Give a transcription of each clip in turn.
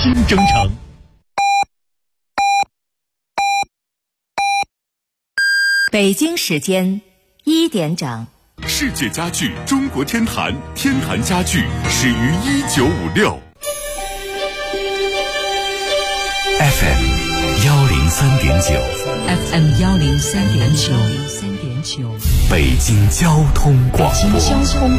新征程。 北京时间1点整。 世界家具中国天坛，天坛家具始于1956。 FM 103.9 FM 103.9， 北京交通广播。 北京交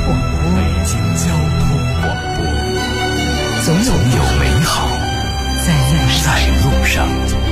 通广播，总有美好在路上。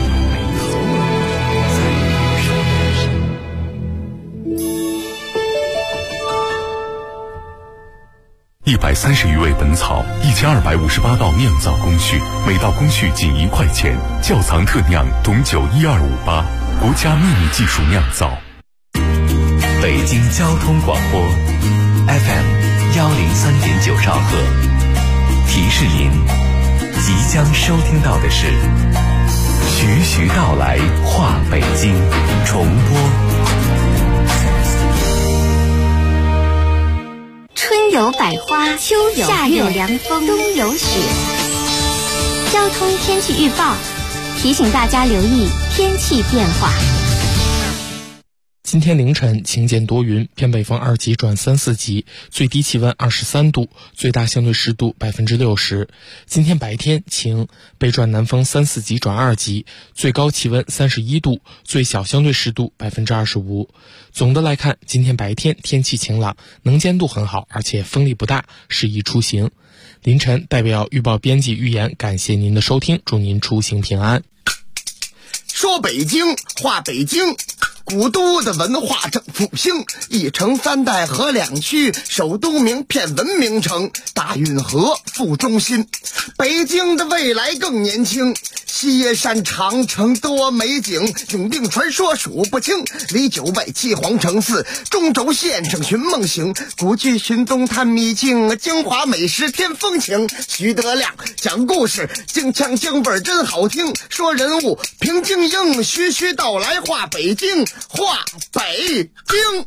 130余味本草，1258道酿造工序，每道工序仅1块钱。窖藏特酿董酒12588，国家秘密技术酿造。 北京交通广播 FM 103.9兆赫。提示您，即将收听到的是徐徐道来话北京重播。 春有百花，秋有夏有凉风，冬有雪。交通天气预报提醒大家留意天气变化。 今天凌晨晴间多云，偏北风2级转3、4级，最低气温23度，最大相对湿度60%。今天白天晴，北转南风3、4级转2级，最高气温31度，最小相对湿度25%。总的来看，今天白天天气晴朗，能见度很好，而且风力不大，适宜出行。凌晨代表预报编辑预言，感谢您的收听，祝您出行平安。 说北京话北京，古都的文化正复兴，一城3代合2区，首都名片文明城，大运河副中心。北京的未来更年轻，西山长城多美景，永定传说数不清，离9外七皇城寺，中轴线上寻梦行，古剧寻踪探秘境，京华美食添风情。徐德亮讲故事，京腔京味真好听，说人物评京英，徐徐道来话北京，话北京。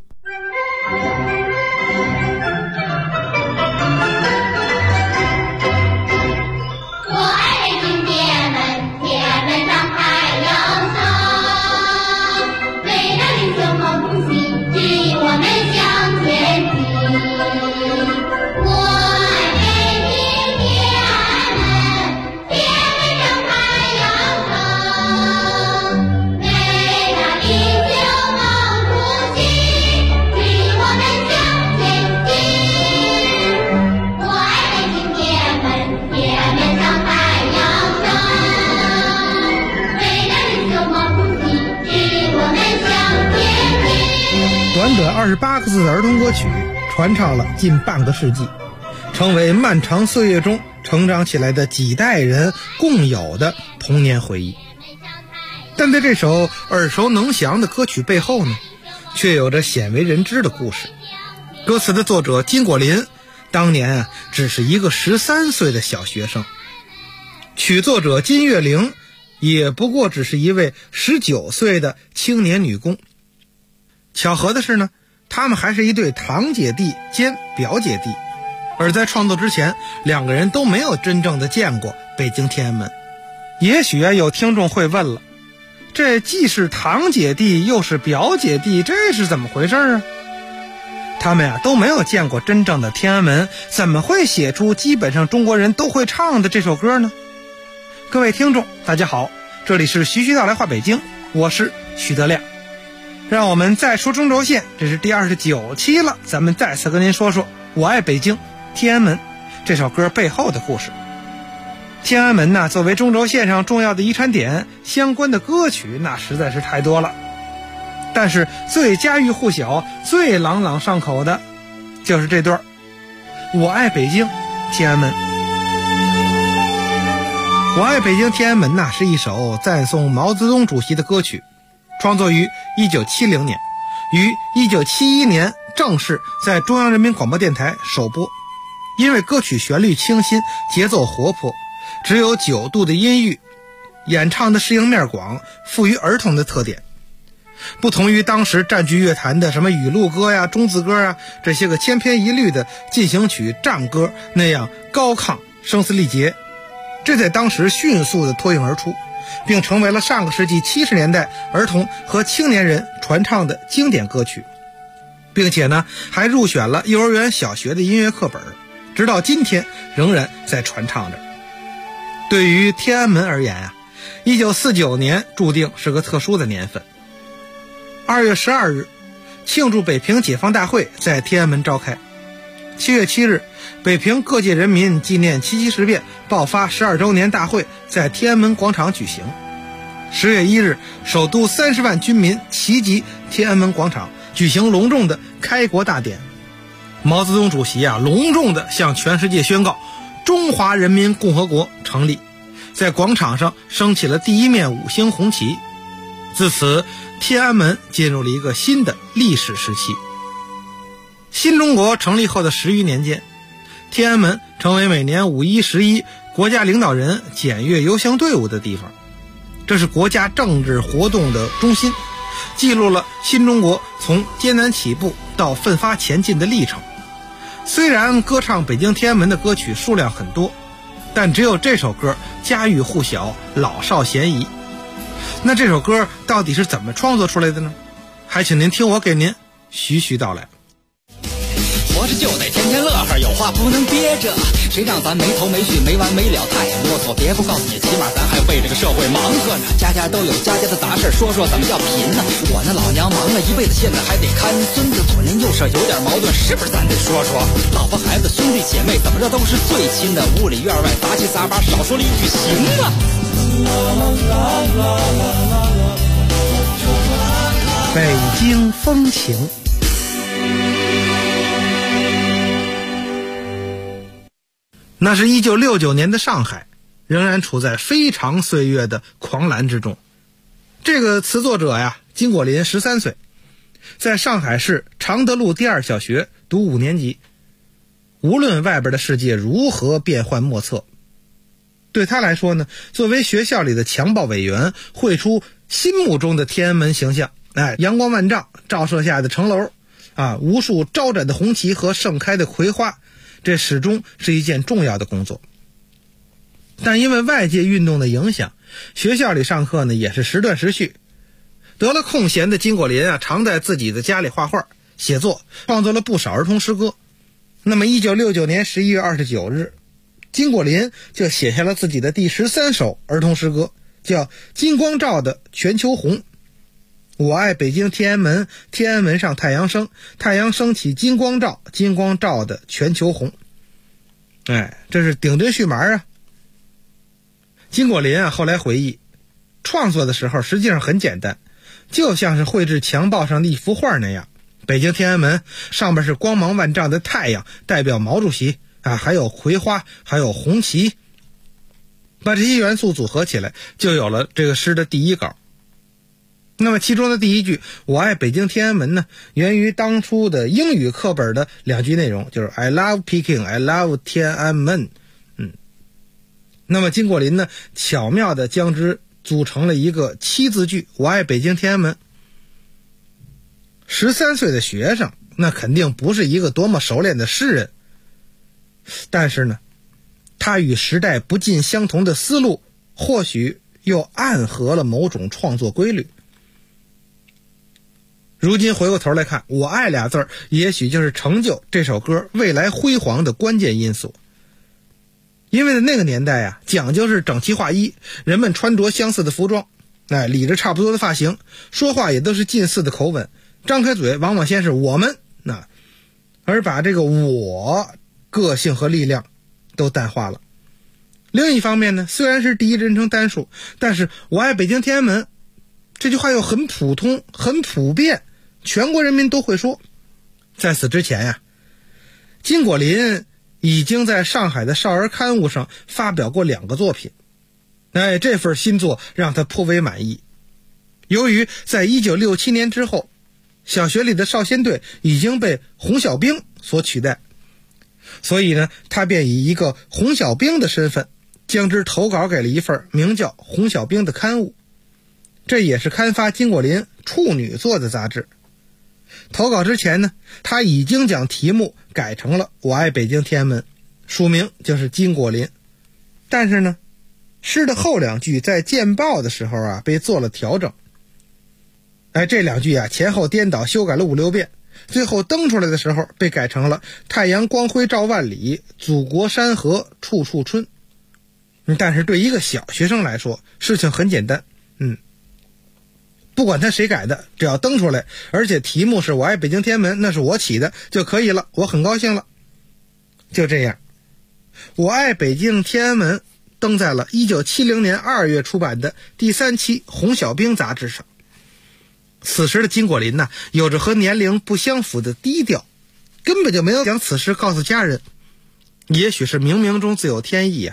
短短28个字的儿童歌曲传唱了近半个世纪，成为漫长岁月中成长起来的几代人共有的童年回忆。但在这首耳熟能详的歌曲背后呢，却有着鲜为人知的故事。歌词的作者金果林当年只是一个13岁的小学生，曲作者金岳玲也不过只是一位19岁的青年女工。巧合的是呢，他们还是一对堂姐弟兼表姐弟，而在创作之前，2个人都没有真正的见过北京天安门。也许有听众会问了，这既是堂姐弟又是表姐弟，这是怎么回事啊？他们都没有见过真正的天安门，怎么会写出基本上中国人都会唱的这首歌呢？各位听众大家好，这里是徐徐道来话北京，我是徐德亮。让我们再说中轴线，这是第29期了，咱们再次跟您说说我爱北京天安门这首歌背后的故事。天安门作为中轴线上重要的遗产点，相关的歌曲那实在是太多了，但是最家喻户晓最朗朗上口的就是这段我爱北京天安门。我爱北京天安门是一首赞颂毛泽东主席的歌曲，创作于1970年，于1971年正式在中央人民广播电台首播。因为歌曲旋律清新，节奏活泼，只有9度的音域，演唱的适应面广，富于儿童的特点。不同于当时占据乐坛的什么语录歌呀、中字歌啊，这些个千篇一律的进行曲、战歌那样高亢声嘶力竭， 这在当时迅速的脱颖而出，并成为了上个世纪70年代儿童和青年人传唱的经典歌曲，并且呢还入选了幼儿园小学的音乐课本，直到今天仍然在传唱着。对于天安门而言啊，1949年注定是个特殊的年份。2月12日，庆祝北平解放大会在天安门召开。7月7日，北平各界人民纪念77事变爆发12周年大会在天安门广场举行。10月1日，首都30万军民齐集天安门广场，举行隆重的开国大典。毛泽东主席隆重地向全世界宣告中华人民共和国成立，在广场上升起了第一面5星红旗。自此，天安门进入了一个新的历史时期。新中国成立后的10余年间，天安门成为每年5、1、11国家领导人检阅游行队伍的地方，这是国家政治活动的中心，记录了新中国从艰难起步到奋发前进的历程。虽然歌唱北京天安门的歌曲数量很多，但只有这首歌家喻户晓，老少咸宜。那这首歌到底是怎么创作出来的呢？还请您听我给您徐徐道来。 活着就得天天乐呵，有话不能憋着，谁让咱没头没绪没完没了太啰嗦，别不告诉你，起码咱还为这个社会忙活呢。家家都有家家的杂事，说说怎么叫贫呢？我那老娘忙了一辈子，现在还得看孙子，左邻右舍有点矛盾，是不是咱得说说？老婆孩子兄弟姐妹怎么着都是最亲的，屋里院外杂七杂八，少说了一句行啊。 北京风情。那是1969年的上海，仍然处在非常岁月的狂澜之中。这个词作者金果林13岁，在上海市常德路第2小学读5年级。无论外边的世界如何变幻莫测，对他来说呢，作为学校里的强暴委员，绘出心目中的天安门形象，阳光万丈，照射下的城楼无数招展的红旗和盛开的葵花，这始终是一件重要的工作。但因为外界运动的影响，学校里上课呢也是时断时续。得了空闲的金果林常在自己的家里画画、写作，创作了不少儿童诗歌。那么1969年11月29日，金果林就写下了自己的第13首儿童诗歌，叫《金光照的全球红》。我爱北京天安门，天安门上太阳升，太阳升起金光照，金光照的全球红。这是顶针续麻金果林后来回忆，创作的时候实际上很简单，就像是绘制墙报上的一幅画那样。北京天安门上面是光芒万丈的太阳，代表毛主席还有葵花，还有红旗，把这些元素组合起来，就有了这个诗的第一稿。那么其中的第一句我爱北京天安门呢，源于当初的英语课本的2句内容，就是 I love Peking, I love 天安门。那么金果林呢，巧妙地将之组成了一个7字句，我爱北京天安门。13岁的学生，那肯定不是一个多么熟练的诗人，但是呢，他与时代不尽相同的思路，或许又暗合了某种创作规律。如今回过头来看，我爱俩字也许就是成就这首歌未来辉煌的关键因素。因为在那个年代讲究是整齐划一，人们穿着相似的服装，理着差不多的发型，说话也都是近似的口吻，张开嘴往往先是我们，而把这个我个性和力量都淡化了。另一方面呢，虽然是第一人称单数，但是我爱北京天安门这句话又很普通很普遍，全国人民都会说。在此之前金果林已经在上海的少儿刊物上发表过2个作品，这份新作让他颇为满意。由于在1967年之后，小学里的少先队已经被红小兵所取代，所以呢，他便以一个红小兵的身份，将之投稿给了一份名叫《红小兵》的刊物，这也是刊发金果林处女作的杂志。投稿之前呢，他已经将题目改成了《我爱北京天安门》，署名就是金果林。但是呢， 诗的后2句在见报的时候啊被做了调整。这2句啊前后颠倒修改了5、6遍，最后登出来的时候被改成了太阳光辉照万里，祖国山河处处春。但是对一个小学生来说，事情很简单，不管他谁改的，只要登出来，而且题目是我爱北京天安门，那是我起的就可以了，我很高兴了。就这样，我爱北京天安门登在了1970年2月出版的第3期红小兵杂志上。此时的金果林有着和年龄不相符的低调，根本就没有将此事告诉家人。也许是冥冥中自有天意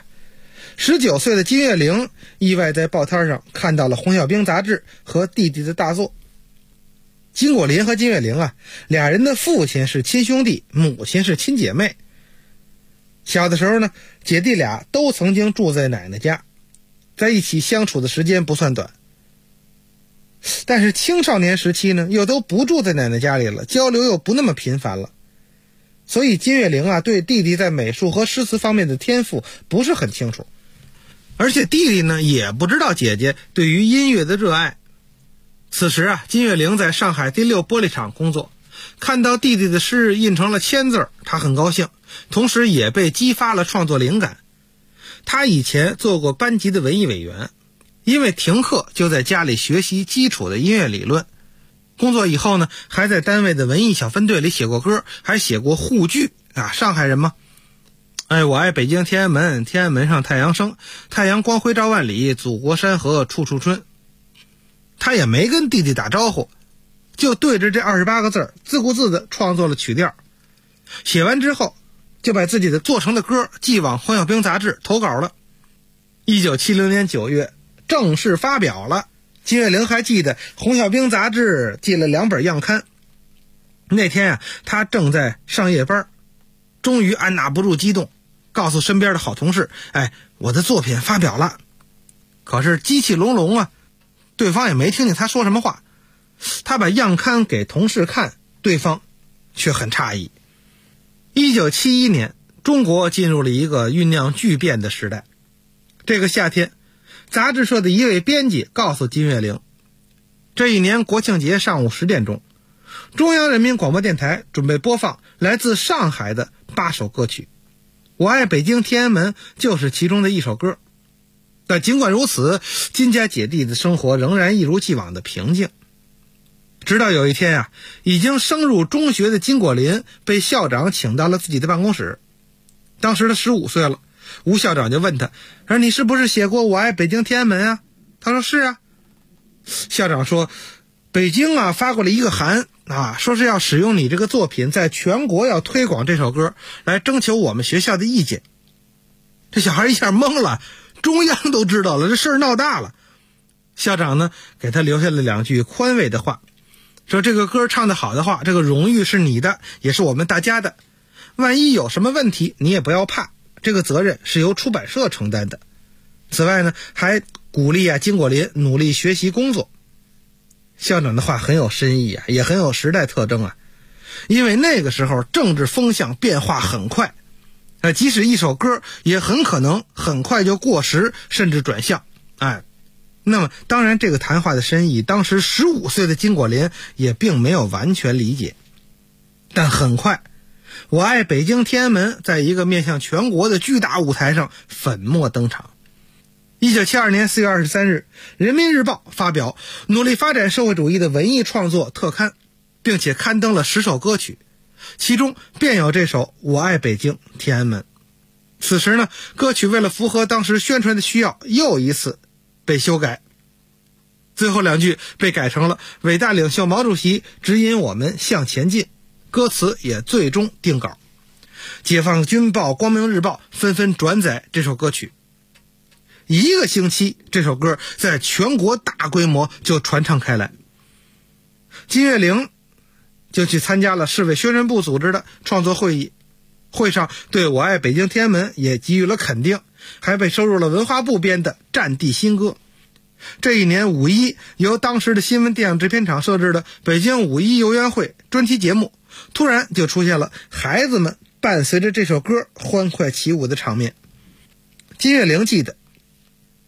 19岁的金岳霖意外在报摊上看到了红小兵杂志和弟弟的大作。金果林和金岳霖俩人的父亲是亲兄弟，母亲是亲姐妹。小的时候呢，姐弟俩都曾经住在奶奶家，在一起相处的时间不算短。但是青少年时期呢，又都不住在奶奶家里了，交流又不那么频繁了，所以金岳霖对弟弟在美术和诗词方面的天赋不是很清楚，而且弟弟呢也不知道姐姐对于音乐的热爱。此时金岳霖在上海第6玻璃厂工作，看到弟弟的诗印成了签字，他很高兴，同时也被激发了创作灵感。他以前做过班级的文艺委员，因为停课就在家里学习基础的音乐理论。工作以后呢，还在单位的文艺小分队里写过歌，还写过沪剧上海人嘛。我爱北京天安门，天安门上太阳升，太阳光辉照万里，祖国山河处处春。他也没跟弟弟打招呼，就对着这28个字自顾自地创作了曲调。写完之后，就把自己的做成的歌寄往红小兵杂志投稿了。1970年9月正式发表了。金岳霖还记得红小兵杂志寄了2本样刊。那天他正在上夜班，终于按捺不住激动，告诉身边的好同事，我的作品发表了。可是机器隆隆对方也没听见他说什么话。他把样刊给同事看，对方却很诧异。1971年，中国进入了一个酝酿巨变的时代。这个夏天，杂志社的一位编辑告诉金岳霖，这一年国庆节上午10点钟，中央人民广播电台准备播放来自上海的8首歌曲，我爱北京天安门就是其中的一首歌。但尽管如此，金家姐弟的生活仍然一如既往的平静。直到有一天已经升入中学的金果林被校长请到了自己的办公室。当时他15岁了，吴校长就问他，说你是不是写过我爱北京天安门他说是校长说，北京发过了一个函说是要使用你这个作品在全国要推广这首歌，来征求我们学校的意见。这小孩一下懵了，中央都知道了，这事儿闹大了。校长呢给他留下了2句宽慰的话，说这个歌唱得好的话，这个荣誉是你的，也是我们大家的，万一有什么问题你也不要怕，这个责任是由出版社承担的。此外呢，还鼓励金果林努力学习工作。校长的话很有深意也很有时代特征因为那个时候政治风向变化很快，即使一首歌也很可能很快就过时，甚至转向那么当然这个谈话的深意，当时15岁的金果林也并没有完全理解。但很快，我爱北京天安门在一个面向全国的巨大舞台上粉墨登场。1972年4月23日，人民日报发表努力发展社会主义的文艺创作特刊，并且刊登了10首歌曲，其中便有这首我爱北京天安门。此时呢，歌曲为了符合当时宣传的需要，又一次被修改，最后2句被改成了伟大领袖毛主席指引我们向前进，歌词也最终定稿。解放军报、光明日报纷纷转载这首歌曲。1个星期，这首歌在全国大规模就传唱开来。金岳霖就去参加了市委宣传部组织的创作会议，会上对我爱北京天安门也给予了肯定，还被收入了文化部编的战地新歌。这一年5·1，由当时的新闻电影制片厂设置的北京5·1游园会专题节目，突然就出现了孩子们伴随着这首歌欢快起舞的场面。金岳霖记得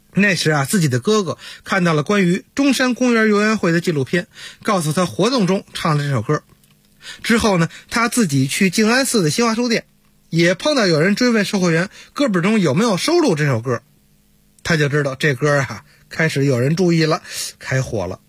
那时啊，自己的哥哥看到了关于中山公园游园会的纪录片，告诉他活动中唱了这首歌。之后呢，他自己去静安寺的新华书店，也碰到有人追问售货员歌本中有没有收录这首歌，他就知道这歌啊开始有人注意了，开火了。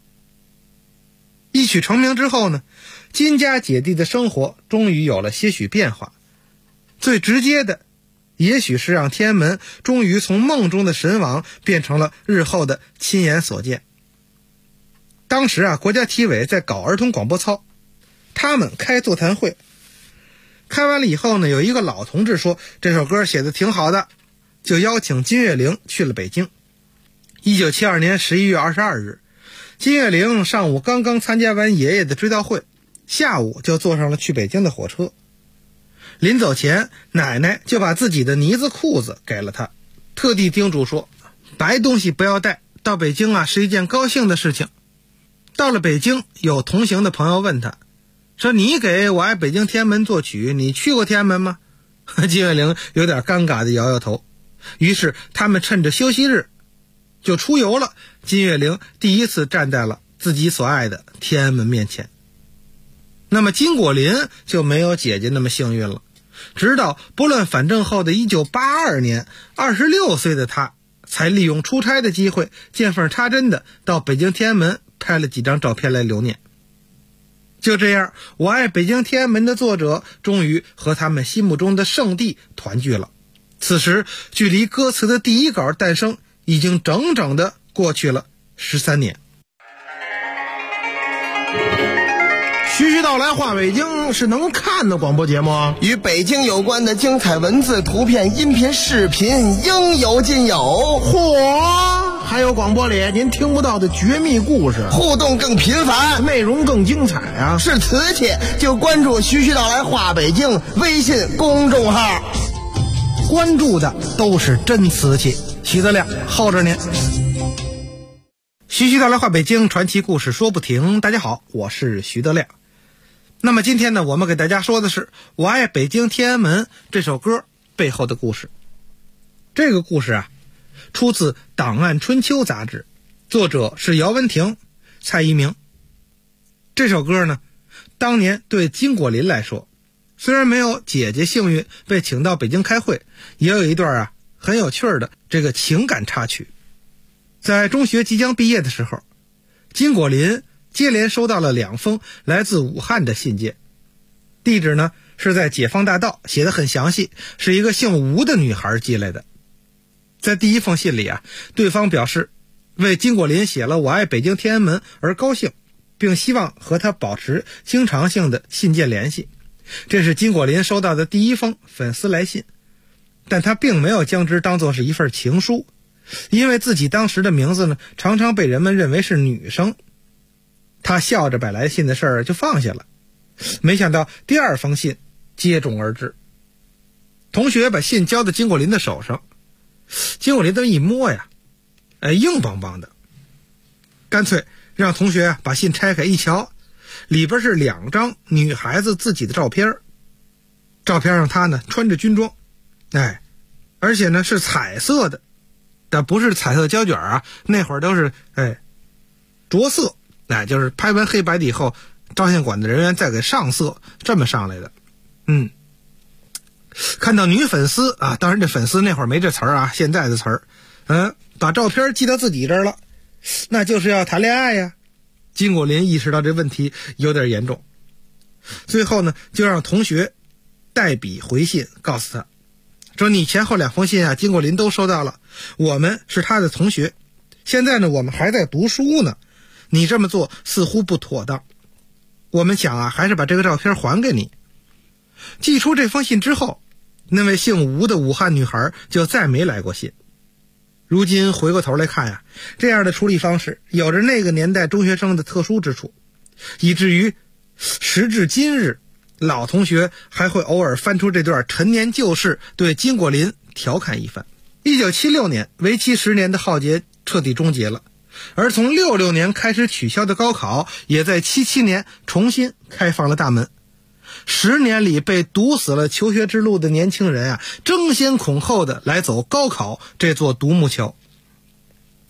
一曲成名之后呢，金家姐弟的生活终于有了些许变化。最直接的也许是让天安门终于从梦中的神往变成了日后的亲眼所见。当时啊，国家体委在搞儿童广播操，他们开座谈会，开完了以后呢，有一个老同志说这首歌写得挺好的，就邀请金岳霖去了北京。1972年11月22日，金岳霖上午刚刚参加完爷爷的追悼会，下午就坐上了去北京的火车。临走前，奶奶就把自己的呢子裤子给了他，特地叮嘱说白东西不要带，到北京啊是一件高兴的事情。到了北京，有同行的朋友问他说，你给我爱北京天安门作曲，你去过天安门吗？金岳霖有点尴尬的摇摇头。于是他们趁着休息日就出游了。金岳霖第一次站在了自己所爱的天安门面前。那么金果林就没有姐姐那么幸运了。直到拨乱反正后的1982年，26岁的他才利用出差的机会，见缝插针的到北京天安门拍了几张照片来留念。就这样，我爱北京天安门的作者终于和他们心目中的圣地团聚了。此时距离歌词的第一稿诞生已经整整的过去了13年。 徐徐道来话北京是能看的广播节目， 与北京有关的精彩文字、图片、音频、视频应有尽有。 嚯，还有广播里您听不到的绝密故事， 互动更频繁， 内容更精彩啊！ 是瓷器就关注徐徐道来话北京微信公众号， 关注的都是真瓷器。徐德亮候着您。 徐徐道来话北京，传奇故事说不停。大家好，我是徐德亮。那么今天呢，我们给大家说的是《我爱北京天安门》这首歌背后的故事。这个故事啊，出自《档案春秋》杂志，作者是姚文婷、蔡一鸣。这首歌呢，当年对金果林来说，虽然没有姐姐幸运被请到北京开会，也有一段啊很有趣的这个情感插曲。在中学即将毕业的时候，金果林接连收到了2封来自武汉的信件，地址呢是在解放大道，写得很详细，是一个姓吴的女孩寄来的。在第一封信里啊，对方表示为金果林写了我爱北京天安门而高兴，并希望和他保持经常性的信件联系。这是金果林收到的第一封粉丝来信，但他并没有将之当作是一份情书，因为自己当时的名字呢常常被人们认为是女生。他笑着把来信的事儿就放下了，没想到第2封信接踵而至。同学把信交到金果林的手上，金果林这么一摸呀，硬邦邦的，干脆让同学把信拆开一瞧，里边是2张女孩子自己的照片。照片上她呢穿着军装，而且呢是彩色的，但不是彩色胶卷啊，那会儿都是着色，就是拍完黑白的以后，照相馆的人员再给上色，这么上来的。看到女粉丝啊，当然这粉丝那会儿没这词儿啊，现在的词儿，把照片寄到自己这儿了，那就是要谈恋爱呀。金果林意识到这问题有点严重，最后呢就让同学代笔回信告诉他说，你前后2封信啊，金果林都收到了，我们是他的同学，现在呢我们还在读书呢，你这么做似乎不妥当，我们想啊还是把这个照片还给你。寄出这封信之后，那位姓吴的武汉女孩就再没来过信。如今回过头来看呀，这样的处理方式有着那个年代中学生的特殊之处，以至于时至今日，老同学还会偶尔翻出这段陈年旧事，对金果林调侃一番。1976年，为期10年的浩劫彻底终结了，而从66年开始取消的高考，也在77年重新开放了大门。10年里被堵死了求学之路的年轻人啊，争先恐后的来走高考这座独木桥。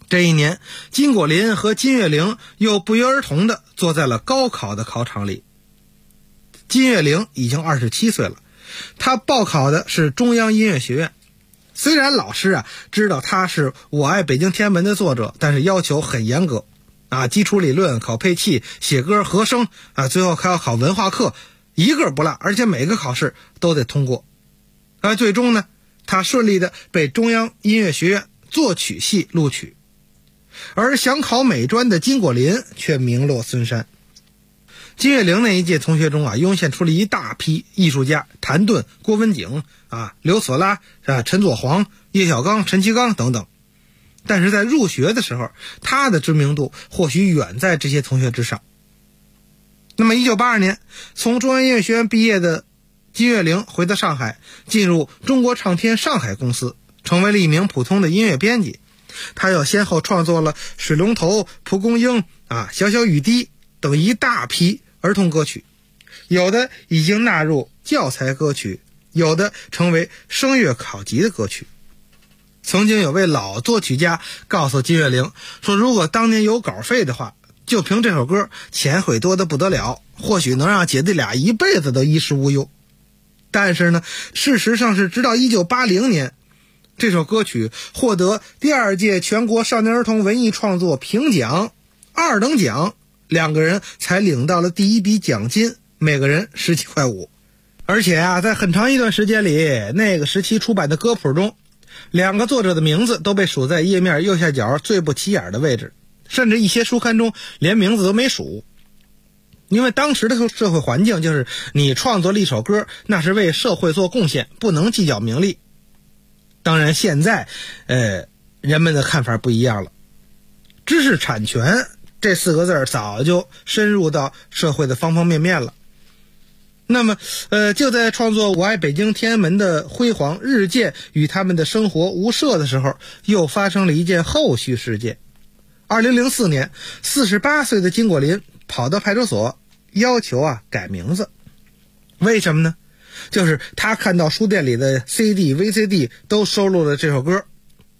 这一年，金果林和金岳霖又不约而同地坐在了高考的考场里。金岳霖已经27岁了，他报考的是中央音乐学院。虽然老师知道他是《我爱北京天安门》的作者，但是要求很严格基础理论、考配器、写歌、和声最后还要考文化课，一个不落，而且每个考试都得通过。最终呢，他顺利的被中央音乐学院作曲系录取。而想考美专的金果林却名落孙山。金岳霖那一届同学中涌现出了一大批艺术家，谭盾、郭文景刘索拉陈佐煌、叶小刚、陈其刚等等。但是在入学的时候，他的知名度或许远在这些同学之上。那么1982年从中央音乐学院毕业的金岳霖回到上海，进入中国唱片上海公司，成为了一名普通的音乐编辑。他又先后创作了水龙头、蒲公英小小雨滴等一大批儿童歌曲，有的已经纳入教材歌曲，有的成为声乐考级的歌曲。曾经有位老作曲家告诉金岳霖说，如果当年有稿费的话，就凭这首歌钱会多得不得了，或许能让姐弟俩一辈子都衣食无忧。但是呢，事实上是直到1980年这首歌曲获得第2届全国少年儿童文艺创作评奖2等奖，两个人才领到了第一笔奖金，每个人17.5块。而且在很长一段时间里，那个时期出版的歌谱中，两个作者的名字都被数在页面右下角最不起眼的位置，甚至一些书刊中连名字都没数。因为当时的社会环境就是你创作了一首歌，那是为社会做贡献，不能计较名利。当然现在人们的看法不一样了，知识产权这4个字早就深入到社会的方方面面了。那么就在创作《我爱北京天安门》的辉煌日渐与他们的生活无涉的时候，又发生了一件后续事件。2004年48岁的金果林跑到派出所要求改名字。为什么呢？就是他看到书店里的 CD、VCD 都收录了这首歌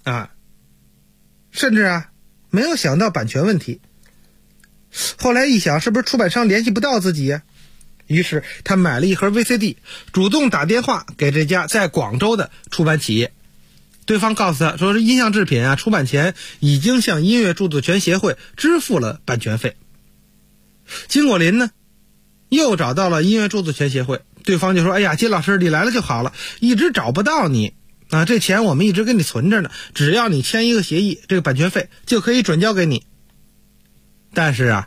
甚至没有想到版权问题。后来一想，是不是出版商联系不到自己于是他买了一盒 VCD， 主动打电话给这家在广州的出版企业。对方告诉他说，是音像制品出版前已经向音乐著作权协会支付了版权费。金果林呢又找到了音乐著作权协会，对方就说，哎呀，金老师你来了就好了，一直找不到你这钱我们一直给你存着呢，只要你签一个协议，这个版权费就可以转交给你。但是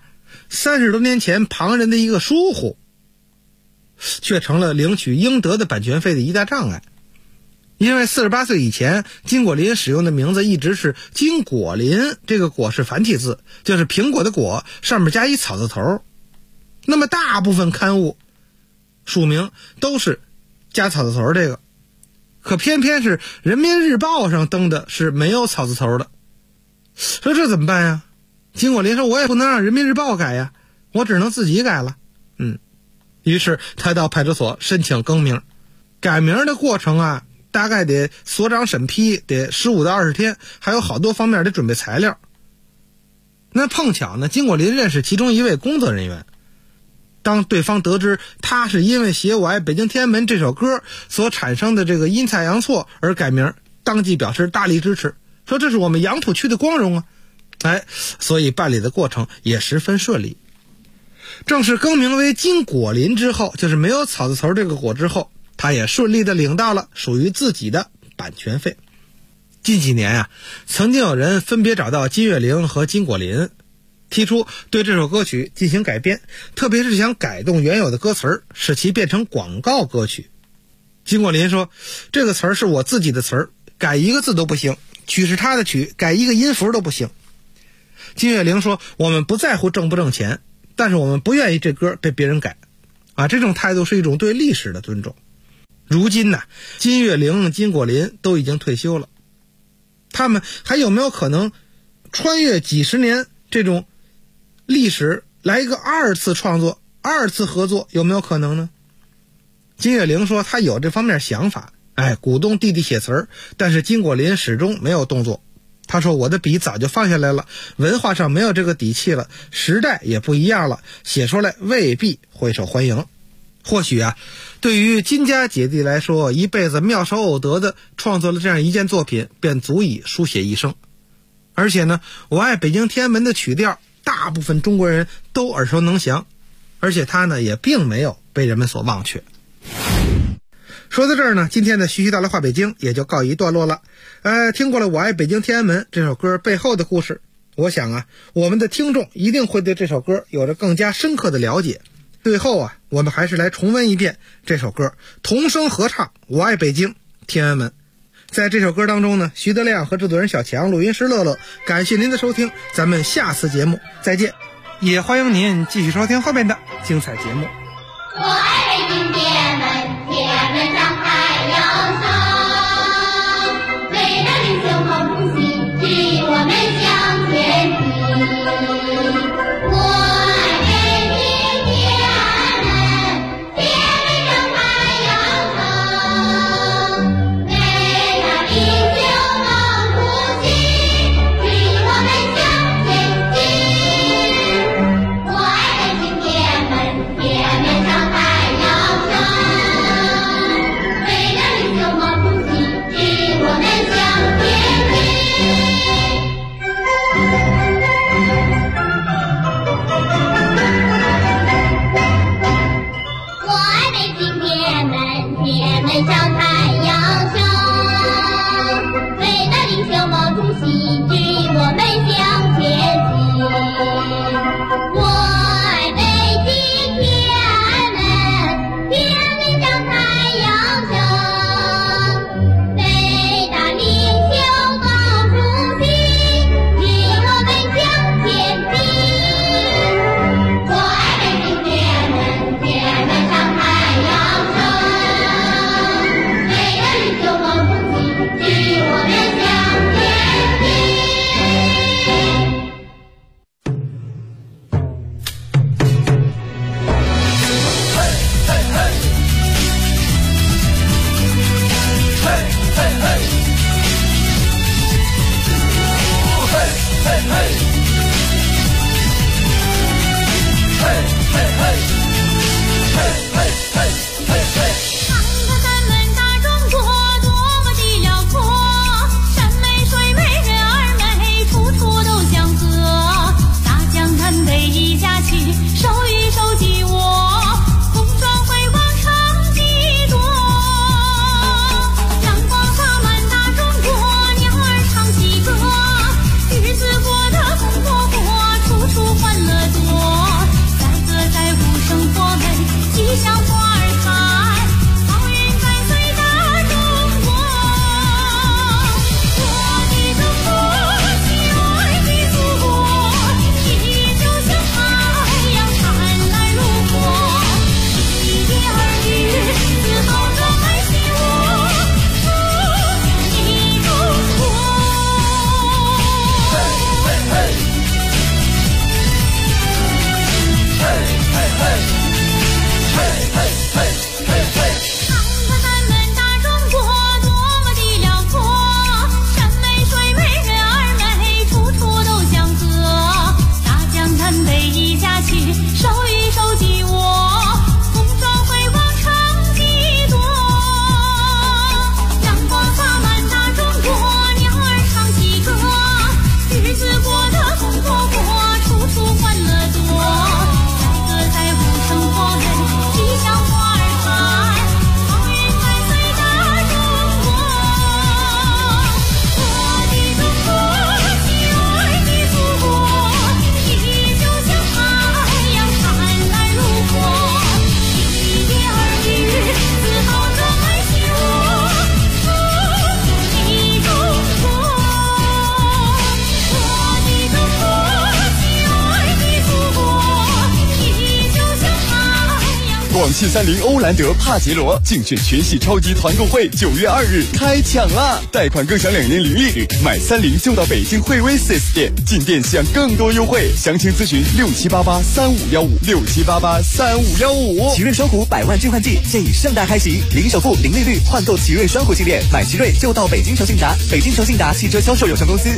30多年前旁人的一个疏忽，却成了领取应得的版权费的一大障碍。因为48岁以前，金果林使用的名字一直是金果林，这个果是繁体字，就是苹果的果，上面加一草字头。那么大部分刊物署名都是加草字头这个，可偏偏是人民日报上登的是没有草字头的。说这怎么办呀？金果林说，我也不能让人民日报改呀，我只能自己改了。于是他到派出所申请更名。改名的过程大概得所长审批，得15到20天，还有好多方面得准备材料。那碰巧呢，金果林认识其中一位工作人员。当对方得知他是因为写《我爱北京天安门》这首歌所产生的这个阴差阳错而改名，当即表示大力支持，说这是我们杨浦区的光荣所以办理的过程也十分顺利。正式更名为金果林之后，就是没有草字头这个果之后，他也顺利的领到了属于自己的版权费。近几年曾经有人分别找到金岳霖和金果林，提出对这首歌曲进行改编，特别是想改动原有的歌词，使其变成广告歌曲。金果林说，这个词儿是我自己的词儿，改一个字都不行，曲是他的曲，改一个音符都不行。金岳霖说，我们不在乎挣不挣钱，但是我们不愿意这歌被别人改这种态度是一种对历史的尊重。如今金岳霖、金果林都已经退休了，他们还有没有可能穿越几十年这种历史来一个2次创作、2次合作，有没有可能呢？金岳霖说他有这方面想法，鼓动弟弟写词儿，但是金果林始终没有动作。 他说我的笔早就放下来了，文化上没有这个底气了，时代也不一样了，写出来未必会受欢迎。或许啊，对于金家姐弟来说，一辈子妙手偶得的创作了这样一件作品，便足以书写一生。而且呢，我爱北京天安门的曲调，大部分中国人都耳熟能详，而且它呢也并没有被人们所忘却。说到这儿呢，今天的徐徐道来话北京也就告一段落了。听过了《我爱北京天安门》这首歌背后的故事，我想啊，我们的听众一定会对这首歌有着更加深刻的了解。最后啊，我们还是来重温一遍这首歌，同声合唱《我爱北京天安门》。在这首歌当中呢，徐德亮和制作人小强，录音师乐乐，感谢您的收听，咱们下次节目再见。也欢迎您继续收听后面的精彩节目。 我爱北京天安门，天安门上太阳升，伟大领袖毛主席指引我们向前进。我爱北京天安门，天安门上太阳升，伟大领袖毛主席指引我们向前进。我爱北京天安门，天安门上太阳升，伟大领袖毛主席指引我们向前进。我爱北京天安门，天安门上太阳升，伟大领袖毛主席指引我们向前进。我爱北京天安门，天安门上太阳升，伟大领袖毛主席指引我们向前进。我爱北京天安门，天安门上太阳升，伟大领袖毛主席指引我们向前进。看看咱们大中国多么的辽阔，山美水美人儿美，处处都祥和。大江南北一家亲，手与手紧握，红双辉煌成几多。阳光洒满大中国，鸟儿唱喜歌，日子过得红火火，处处欢乐多。载歌载舞生活美，吉祥花儿开，好运伴随大中国。我的中国，亲爱的祖国，你就像太阳灿烂如火，你的儿女自豪地爱惜我，你中国。看看咱们大中国多么的辽阔，山美水美人儿美，处处都祥和。大江南北一家亲，手与手紧握，红双辉煌成几多。阳光洒满大中国，鸟儿唱喜歌，日子过得红火火，处处欢乐多。载歌载舞生活美，吉祥花儿开，好运伴随大中国。我的中国，亲爱的祖国，你就像太阳灿烂如火，你的儿女自豪地爱惜我，你中国。我的中国，亲爱的祖国，你就像太阳。 广汽30欧蓝德帕杰罗竞选全系超级团购会9月2日开抢啦！贷款更享2年零利率，买30就到北京惠威 4S 店，进店享更多优惠。详情咨询67883515，67883515。 奇瑞双虎100万置换季现已盛大开启，零首付、零利率换购奇瑞双虎系列，买奇瑞就到北京诚信达。北京诚信达汽车销售有限公司